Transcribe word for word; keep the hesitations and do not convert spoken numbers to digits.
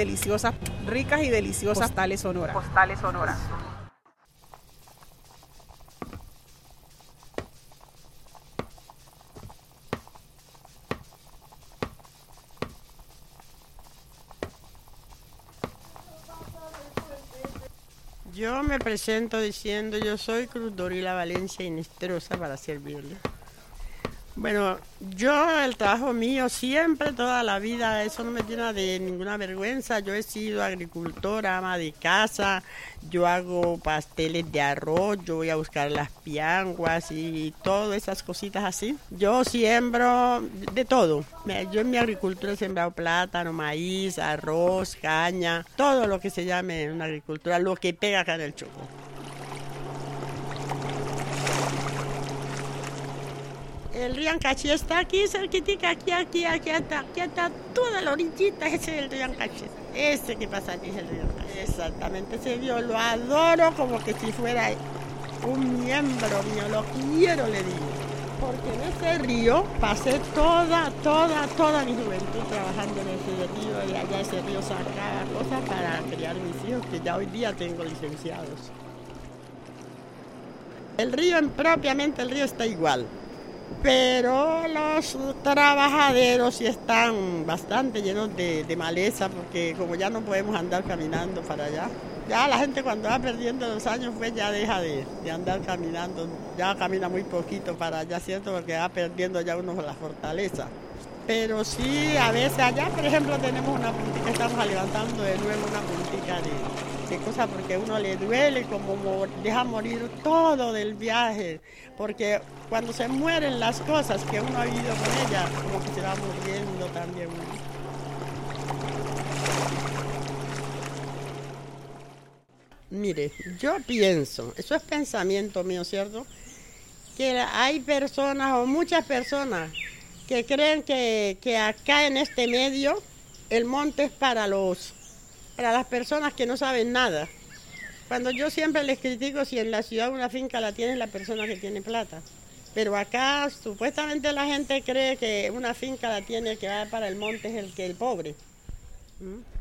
deliciosas, ricas y deliciosas postales sonoras. Postales sonoras. Yo me presento diciendo, yo soy Cruz Dorila Valencia Inestrosa para servirle. Bueno, yo el trabajo mío siempre, toda la vida, eso no me llena de ninguna vergüenza. Yo he sido agricultora, ama de casa, yo hago pasteles de arroz, yo voy a buscar las pianguas y todas esas cositas así. Yo siembro de todo. Yo en mi agricultura he sembrado plátano, maíz, arroz, caña, todo lo que se llame una agricultura, lo que pega acá en el Chocó. El río Ancachi está aquí cerquitica, aquí, aquí, aquí, aquí, aquí está toda la orillita, ese es el río Ancachi. Ese que pasa aquí es el río Ancachi. Exactamente, ese río lo adoro como que si fuera un miembro mío, lo quiero, le digo. Porque en ese río pasé toda, toda, toda mi juventud trabajando en ese río y allá ese río sacaba cosas para criar mis hijos, que ya hoy día tengo licenciados. El río, propiamente el río está igual. Pero los trabajaderos sí están bastante llenos de, de maleza, porque como ya no podemos andar caminando para allá, ya la gente cuando va perdiendo los años pues ya deja de, de andar caminando, ya camina muy poquito para allá, ¿cierto? Porque va perdiendo ya uno la fortaleza. Pero sí, a veces allá, por ejemplo, tenemos una puntica, estamos levantando de nuevo una puntica de, de cosas porque a uno le duele, como deja morir todo del viaje, porque cuando se mueren las cosas que uno ha vivido con ellas, como que se va muriendo también uno. Mire, yo pienso, eso es pensamiento mío, ¿cierto? Que hay personas o muchas personas que creen que, que acá en este medio el monte es para los para las personas que no saben nada. Cuando yo siempre les critico si en la ciudad una finca la tiene la persona que tiene plata. Pero acá supuestamente la gente cree que una finca la tiene que va para el monte es el que el pobre. ¿Mm?